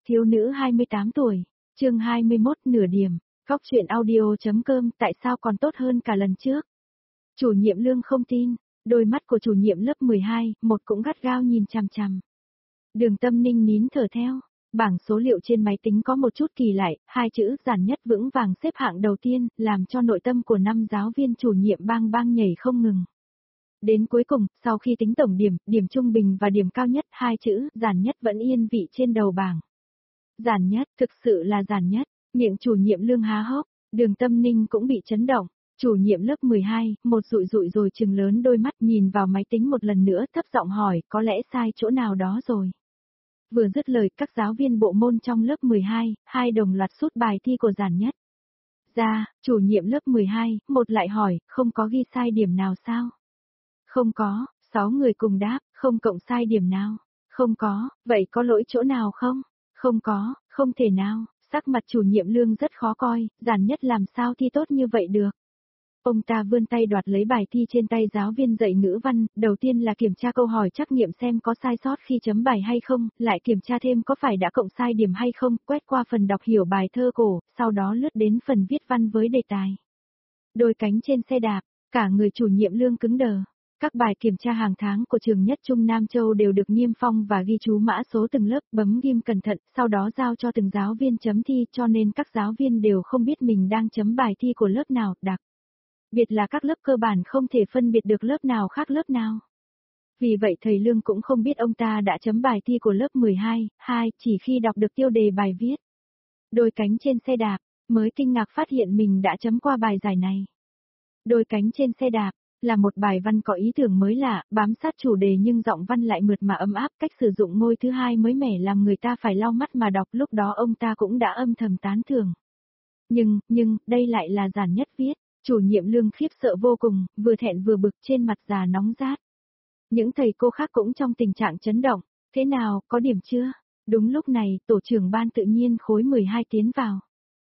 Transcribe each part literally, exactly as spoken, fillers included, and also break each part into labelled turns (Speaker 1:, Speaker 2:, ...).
Speaker 1: thiếu nữ hai mươi tám tuổi, chương hai mươi mốt nửa điểm, góc chuyện audio.com tại sao còn tốt hơn cả lần trước. Chủ nhiệm Lương không tin, đôi mắt của chủ nhiệm lớp mười hai, một cũng gắt gao nhìn chằm chằm. Đường Tâm Ninh nín thở theo, bảng số liệu trên máy tính có một chút kỳ lại, hai chữ giản nhất vững vàng xếp hạng đầu tiên, làm cho nội tâm của năm giáo viên chủ nhiệm bang bang nhảy không ngừng. Đến cuối cùng, sau khi tính tổng điểm, điểm trung bình và điểm cao nhất, hai chữ giản nhất vẫn yên vị trên đầu bảng. Giản nhất, thực sự là giản nhất, miệng chủ nhiệm Lương há hốc, Đường Tâm Ninh cũng bị chấn động. Chủ nhiệm lớp mười hai, một rụi rụi rồi trừng lớn đôi mắt nhìn vào máy tính một lần nữa thấp giọng hỏi có lẽ sai chỗ nào đó rồi. Vừa dứt lời các giáo viên bộ môn trong lớp mười hai, hai đồng loạt sút bài thi của giản nhất. Ra, chủ nhiệm lớp mười hai, một lại hỏi, không có ghi sai điểm nào sao? Không có, sáu người cùng đáp, không cộng sai điểm nào. Không có, vậy có lỗi chỗ nào không? Không có, không thể nào, sắc mặt chủ nhiệm Lương rất khó coi, giản nhất làm sao thi tốt như vậy được. Ông ta vươn tay đoạt lấy bài thi trên tay giáo viên dạy ngữ văn, đầu tiên là kiểm tra câu hỏi trắc nghiệm xem có sai sót khi chấm bài hay không, lại kiểm tra thêm có phải đã cộng sai điểm hay không, quét qua phần đọc hiểu bài thơ cổ, sau đó lướt đến phần viết văn với đề tài. Đôi cánh trên xe đạp, cả người chủ nhiệm Lương cứng đờ. Các bài kiểm tra hàng tháng của trường nhất Trung Nam Châu đều được niêm phong và ghi chú mã số từng lớp, bấm ghim cẩn thận, sau đó giao cho từng giáo viên chấm thi, cho nên các giáo viên đều không biết mình đang chấm bài thi của lớp nào, đặc biệt là các lớp cơ bản không thể phân biệt được lớp nào khác lớp nào. Vì vậy thầy Lương cũng không biết ông ta đã chấm bài thi của lớp mười hai, hai, chỉ khi đọc được tiêu đề bài viết. Đôi cánh trên xe đạp, mới kinh ngạc phát hiện mình đã chấm qua bài giải này. Đôi cánh trên xe đạp là một bài văn có ý tưởng mới lạ, bám sát chủ đề nhưng giọng văn lại mượt mà ấm áp, cách sử dụng ngôi thứ hai mới mẻ làm người ta phải lau mắt mà đọc, lúc đó ông ta cũng đã âm thầm tán thưởng. Nhưng, nhưng, đây lại là giản nhất viết. Chủ nhiệm Lương khiếp sợ vô cùng, vừa thẹn vừa bực, trên mặt già nóng rát. Những thầy cô khác cũng trong tình trạng chấn động, thế nào, có điểm chưa? Đúng lúc này, tổ trưởng ban tự nhiên khối mười hai tiến vào.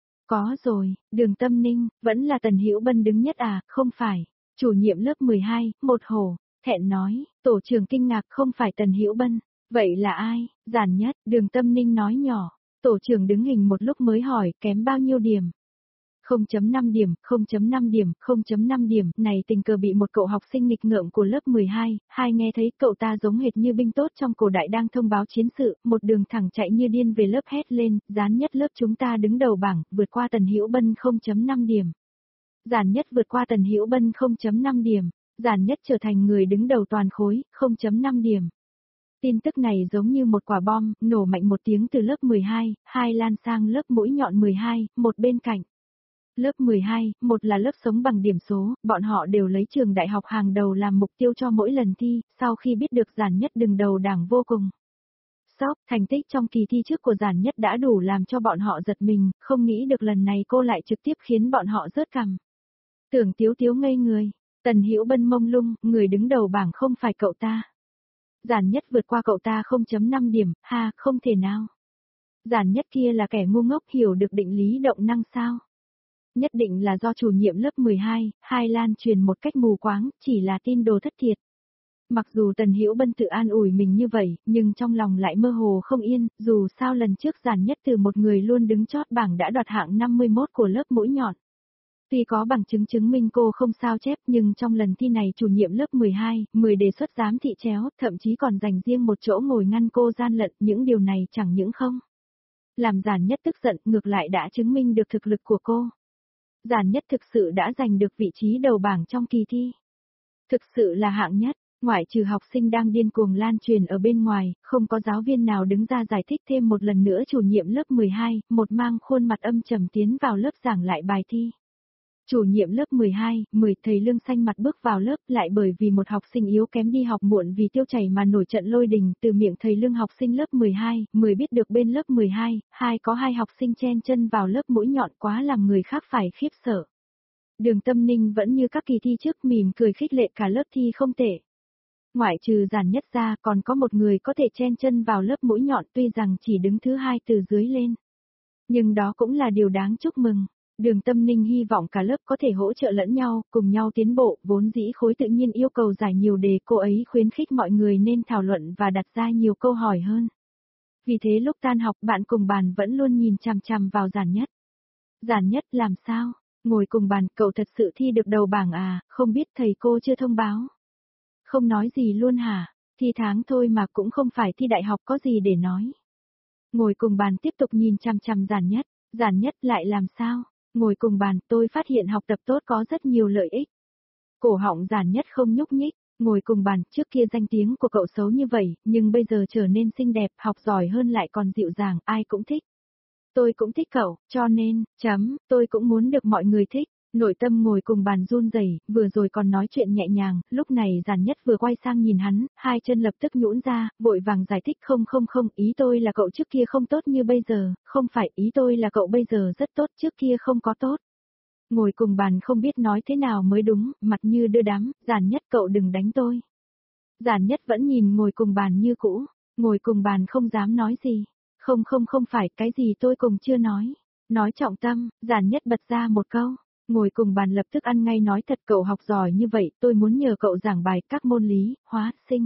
Speaker 1: Có rồi, Đường Tâm Ninh, vẫn là Tần Hữu Bân đứng nhất à, không phải. Chủ nhiệm lớp mười hai, một hổ, thẹn nói, tổ trưởng kinh ngạc không phải Tần Hữu Bân. Vậy là ai? Giản nhất, Đường Tâm Ninh nói nhỏ. Tổ trưởng đứng hình một lúc mới hỏi, kém bao nhiêu điểm? không chấm năm điểm, không chấm năm điểm, không chấm năm điểm, này tình cờ bị một cậu học sinh nghịch ngợm của lớp mười hai, hai nghe thấy cậu ta giống hệt như binh tốt trong cổ đại đang thông báo chiến sự, một đường thẳng chạy như điên về lớp hét lên, gián nhất lớp chúng ta đứng đầu bảng, vượt qua Tần Hữu Bân không chấm năm điểm. Giản nhất vượt qua Tần Hữu Bân không chấm năm điểm, giản nhất trở thành người đứng đầu toàn khối, không chấm năm điểm. Tin tức này giống như một quả bom, nổ mạnh một tiếng từ lớp mười hai, hai lan sang lớp mũi nhọn mười hai, một bên cạnh. Lớp mười hai, một là lớp sống bằng điểm số, bọn họ đều lấy trường đại học hàng đầu làm mục tiêu cho mỗi lần thi, sau khi biết được giản nhất đứng đầu đảng vô cùng sốc, thành tích trong kỳ thi trước của giản nhất đã đủ làm cho bọn họ giật mình, không nghĩ được lần này cô lại trực tiếp khiến bọn họ rớt cằm. Tưởng Tiếu Tiếu ngây người, Tần Hữu Bân mông lung, người đứng đầu bảng không phải cậu ta. Giản nhất vượt qua cậu ta không chấm năm điểm, ha, không thể nào. Giản nhất kia là kẻ ngu ngốc hiểu được định lý động năng sao? Nhất định là do chủ nhiệm lớp mười hai, hai lan truyền một cách mù quáng, chỉ là tin đồ thất thiệt. Mặc dù Tần Hữu Bân tự an ủi mình như vậy, nhưng trong lòng lại mơ hồ không yên, dù sao lần trước giản nhất từ một người luôn đứng chót bảng đã đoạt hạng năm mươi mốt của lớp mũi nhọn. Tuy có bằng chứng chứng minh cô không sao chép nhưng trong lần thi này chủ nhiệm lớp mười hai, mười đề xuất giám thị chéo, thậm chí còn dành riêng một chỗ ngồi ngăn cô gian lận, những điều này chẳng những không làm giản nhất tức giận, ngược lại đã chứng minh được thực lực của cô. Giản nhất thực sự đã giành được vị trí đầu bảng trong kỳ thi. Thực sự là hạng nhất, ngoại trừ học sinh đang điên cuồng lan truyền ở bên ngoài, không có giáo viên nào đứng ra giải thích thêm một lần nữa. Chủ nhiệm lớp mười hai, một mang khuôn mặt âm trầm tiến vào lớp giảng lại bài thi. Chủ nhiệm lớp mười hai, mười, thầy Lương xanh mặt bước vào lớp, lại bởi vì một học sinh yếu kém đi học muộn vì tiêu chảy mà nổi trận lôi đình, từ miệng thầy Lương học sinh lớp mười hai, mười biết được bên lớp mười hai, hai có hai học sinh chen chân vào lớp mũi nhọn quá làm người khác phải khiếp sợ. Đường Tâm Ninh vẫn như các kỳ thi trước mỉm cười khích lệ cả lớp thi không tệ. Ngoại trừ giản nhất ra còn có một người có thể chen chân vào lớp mũi nhọn tuy rằng chỉ đứng thứ hai từ dưới lên. Nhưng đó cũng là điều đáng chúc mừng. Đường Tâm Ninh hy vọng cả lớp có thể hỗ trợ lẫn nhau, cùng nhau tiến bộ, vốn dĩ khối tự nhiên yêu cầu giải nhiều đề, cô ấy khuyến khích mọi người nên thảo luận và đặt ra nhiều câu hỏi hơn. Vì thế lúc tan học bạn cùng bàn vẫn luôn nhìn chằm chằm vào Giản Nhất. Giản Nhất làm sao? Ngồi cùng bàn, cậu thật sự thi được đầu bảng à, không biết thầy cô chưa thông báo. Không nói gì luôn hả? Thi tháng thôi mà cũng không phải thi đại học có gì để nói. Ngồi cùng bàn tiếp tục nhìn chằm chằm Giản Nhất. Giản Nhất lại làm sao? Ngồi cùng bàn, tôi phát hiện học tập tốt có rất nhiều lợi ích. Cổ họng Giản Nhất không nhúc nhích. Ngồi cùng bàn, trước kia danh tiếng của cậu xấu như vậy, nhưng bây giờ trở nên xinh đẹp, học giỏi hơn lại còn dịu dàng, ai cũng thích. Tôi cũng thích cậu, cho nên, chấm, tôi cũng muốn được mọi người thích. Nội tâm ngồi cùng bàn run rẩy, vừa rồi còn nói chuyện nhẹ nhàng, lúc này Giản Nhất vừa quay sang nhìn hắn, hai chân lập tức nhũn ra, vội vàng giải thích không không không, ý tôi là cậu trước kia không tốt như bây giờ, không phải, ý tôi là cậu bây giờ rất tốt, trước kia không có tốt. Ngồi cùng bàn không biết nói thế nào mới đúng, mặt như đưa đám, Giản Nhất cậu đừng đánh tôi. Giản Nhất vẫn nhìn ngồi cùng bàn như cũ, ngồi cùng bàn không dám nói gì. Không không không phải, cái gì tôi cùng chưa nói. Nói trọng tâm, Giản Nhất bật ra một câu. Ngồi cùng bàn lập tức ăn ngay nói thật, cậu học giỏi như vậy, tôi muốn nhờ cậu giảng bài các môn lý, hóa, sinh.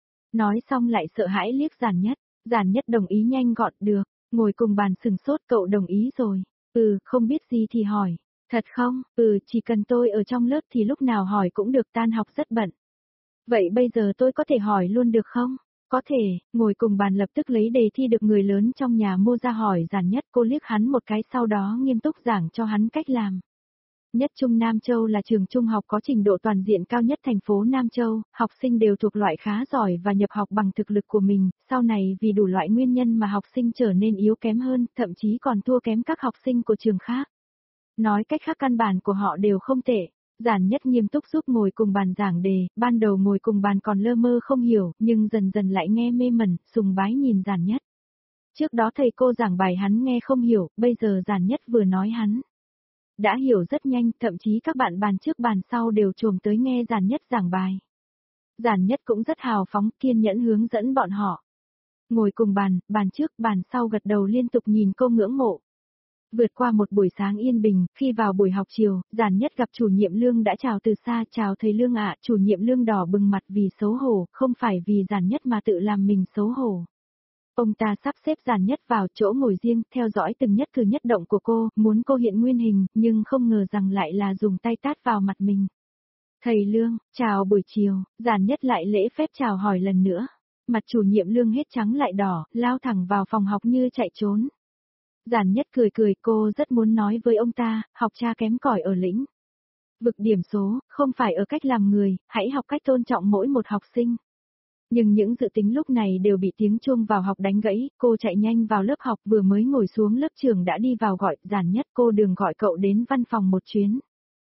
Speaker 1: Nói xong lại sợ hãi liếc Giản Nhất. Giản Nhất đồng ý nhanh gọn, được. Ngồi cùng bàn sừng sốt, cậu đồng ý rồi. Ừ, không biết gì thì hỏi. Thật không? Ừ, chỉ cần tôi ở trong lớp thì lúc nào hỏi cũng được, tan học rất bận. Vậy bây giờ tôi có thể hỏi luôn được không? Có thể, ngồi cùng bàn lập tức lấy đề thi được người lớn trong nhà mua ra hỏi Giản Nhất, cô liếc hắn một cái sau đó nghiêm túc giảng cho hắn cách làm. Nhất Trung Nam Châu là trường trung học có trình độ toàn diện cao nhất thành phố Nam Châu, học sinh đều thuộc loại khá giỏi và nhập học bằng thực lực của mình, sau này vì đủ loại nguyên nhân mà học sinh trở nên yếu kém hơn, thậm chí còn thua kém các học sinh của trường khác. Nói cách khác căn bản của họ đều không tệ. Giản Nhất nghiêm túc giúp ngồi cùng bàn giảng đề, ban đầu ngồi cùng bàn còn lơ mơ không hiểu, nhưng dần dần lại nghe mê mẩn, sùng bái nhìn Giản Nhất. Trước đó thầy cô giảng bài hắn nghe không hiểu, bây giờ Giản Nhất vừa nói hắn đã hiểu rất nhanh, thậm chí các bạn bàn trước bàn sau đều trồm tới nghe Giản Nhất giảng bài. Giản Nhất cũng rất hào phóng, kiên nhẫn hướng dẫn bọn họ. Ngồi cùng bàn, bàn trước, bàn sau gật đầu liên tục nhìn cô ngưỡng mộ. Vượt qua một buổi sáng yên bình, khi vào buổi học chiều, Giản Nhất gặp chủ nhiệm Lương đã chào từ xa, chào thầy Lương ạ, chủ nhiệm Lương đỏ bừng mặt vì xấu hổ, không phải vì Giản Nhất mà tự làm mình xấu hổ. Ông ta sắp xếp Giản Nhất vào chỗ ngồi riêng, theo dõi từng nhất cử nhất động của cô, muốn cô hiện nguyên hình, nhưng không ngờ rằng lại là dùng tay tát vào mặt mình. Thầy Lương, chào buổi chiều, Giản Nhất lại lễ phép chào hỏi lần nữa. Mặt chủ nhiệm Lương hết trắng lại đỏ, lao thẳng vào phòng học như chạy trốn. Giản Nhất cười cười, cô rất muốn nói với ông ta, học cha kém cỏi ở lĩnh vực điểm số, không phải ở cách làm người, hãy học cách tôn trọng mỗi một học sinh. Nhưng những dự tính lúc này đều bị tiếng chuông vào học đánh gãy, cô chạy nhanh vào lớp học, vừa mới ngồi xuống lớp trưởng đã đi vào gọi, Giản Nhất, cô Đường gọi cậu đến văn phòng một chuyến.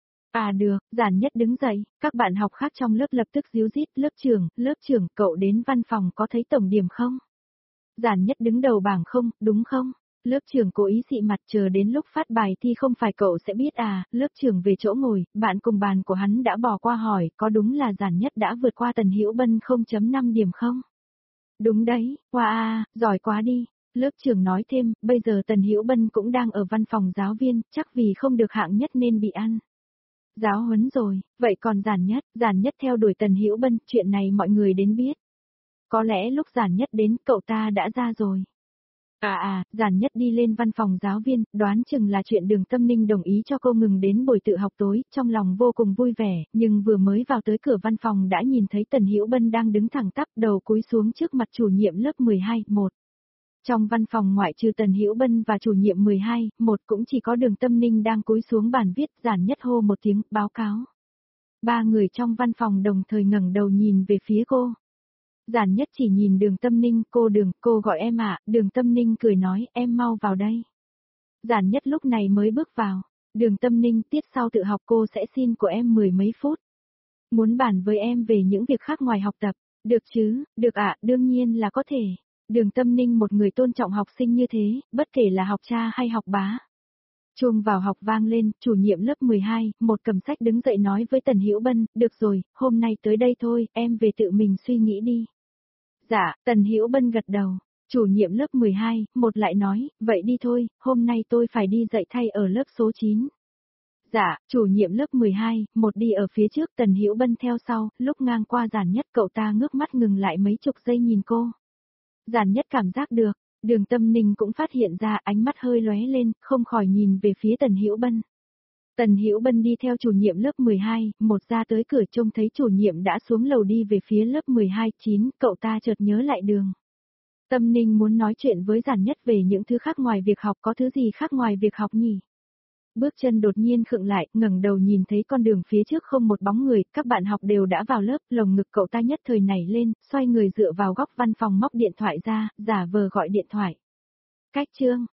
Speaker 1: À được, Giản Nhất đứng dậy, các bạn học khác trong lớp lập tức díu dít, lớp trưởng, lớp trưởng, cậu đến văn phòng có thấy tổng điểm không? Giản Nhất đứng đầu bảng không, đúng không? Lớp trưởng cố ý xị mặt, chờ đến lúc phát bài thi không phải cậu sẽ biết à, lớp trưởng về chỗ ngồi, bạn cùng bàn của hắn đã bỏ qua hỏi, có đúng là Giản Nhất đã vượt qua Tần Hữu Bân không chấm năm điểm không? Đúng đấy, wow, à, giỏi quá đi. Lớp trưởng nói thêm, bây giờ Tần Hữu Bân cũng đang ở văn phòng giáo viên, chắc vì không được hạng nhất nên bị ăn giáo huấn rồi, vậy còn Giản Nhất, Giản Nhất theo đuổi Tần Hữu Bân, chuyện này mọi người đến biết. Có lẽ lúc Giản Nhất đến, cậu ta đã ra rồi. À à, Giản Nhất đi lên văn phòng giáo viên, đoán chừng là chuyện Đường Tâm Ninh đồng ý cho cô ngừng đến buổi tự học tối, trong lòng vô cùng vui vẻ, nhưng vừa mới vào tới cửa văn phòng đã nhìn thấy Tần Hữu Bân đang đứng thẳng tắp đầu cúi xuống trước mặt chủ nhiệm lớp mười hai, một. Trong văn phòng ngoại trừ Tần Hữu Bân và chủ nhiệm mười hai, một cũng chỉ có Đường Tâm Ninh đang cúi xuống bàn viết, Giản Nhất hô một tiếng, báo cáo. Ba người trong văn phòng đồng thời ngẩng đầu nhìn về phía cô. Giản Nhất chỉ nhìn Đường Tâm Ninh, cô Đường, cô gọi em ạ, Đường Tâm Ninh cười nói, em mau vào đây. Giản Nhất lúc này mới bước vào, Đường Tâm Ninh, tiết sau tự học cô sẽ xin của em mười mấy phút. Muốn bàn với em về những việc khác ngoài học tập, được chứ, được ạ, đương nhiên là có thể. Đường Tâm Ninh một người tôn trọng học sinh như thế, bất kể là học cha hay học bá. Chuông vào học vang lên, chủ nhiệm lớp mười hai, một cầm sách đứng dậy nói với Tần Hữu Bân, được rồi, hôm nay tới đây thôi, em về tự mình suy nghĩ đi. Dạ, Tần Hữu Bân gật đầu, chủ nhiệm lớp mười hai, một lại nói, vậy đi thôi, hôm nay tôi phải đi dạy thay ở lớp số chín. Dạ, chủ nhiệm lớp mười hai, một đi ở phía trước, Tần Hữu Bân theo sau, lúc ngang qua Giản Nhất cậu ta ngước mắt ngừng lại mấy chục giây nhìn cô. Giản Nhất cảm giác được, Đường Tâm Ninh cũng phát hiện ra, ánh mắt hơi lóe lên, không khỏi nhìn về phía Tần Hữu Bân. Tần Hữu Bân đi theo chủ nhiệm lớp mười hai, một ra tới cửa trông thấy chủ nhiệm đã xuống lầu đi về phía lớp mười hai chín, cậu ta chợt nhớ lại đường. Tâm Ninh muốn nói chuyện với Giản Nhất về những thứ khác ngoài việc học, có thứ gì khác ngoài việc học nhỉ? Bước chân đột nhiên khựng lại, ngẩng đầu nhìn thấy con đường phía trước không một bóng người, các bạn học đều đã vào lớp, lồng ngực cậu ta nhất thời nảy lên, xoay người dựa vào góc văn phòng móc điện thoại ra, giả vờ gọi điện thoại. Cách chương,